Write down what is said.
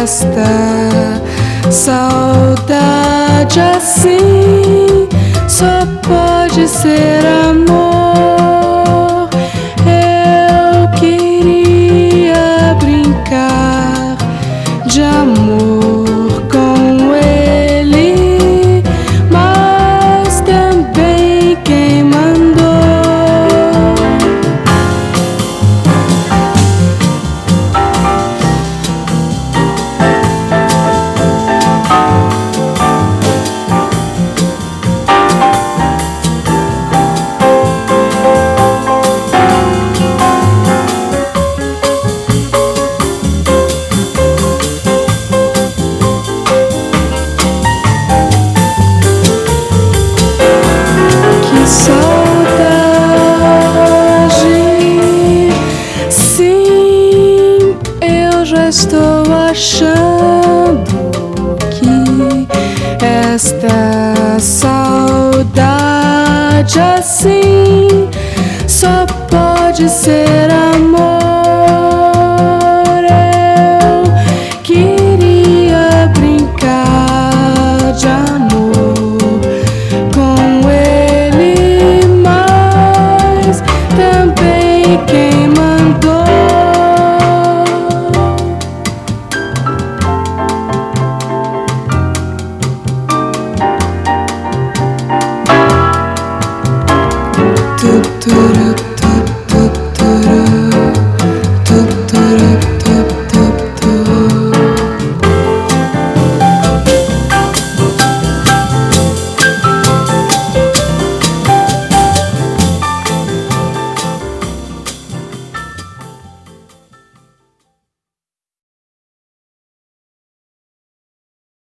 esta saudade assim só pode ser amor. Eu queria brincar de amor com ele, mas também quem mandou. Saudade, sim, eu já estou achando que esta saudade assim só pode ser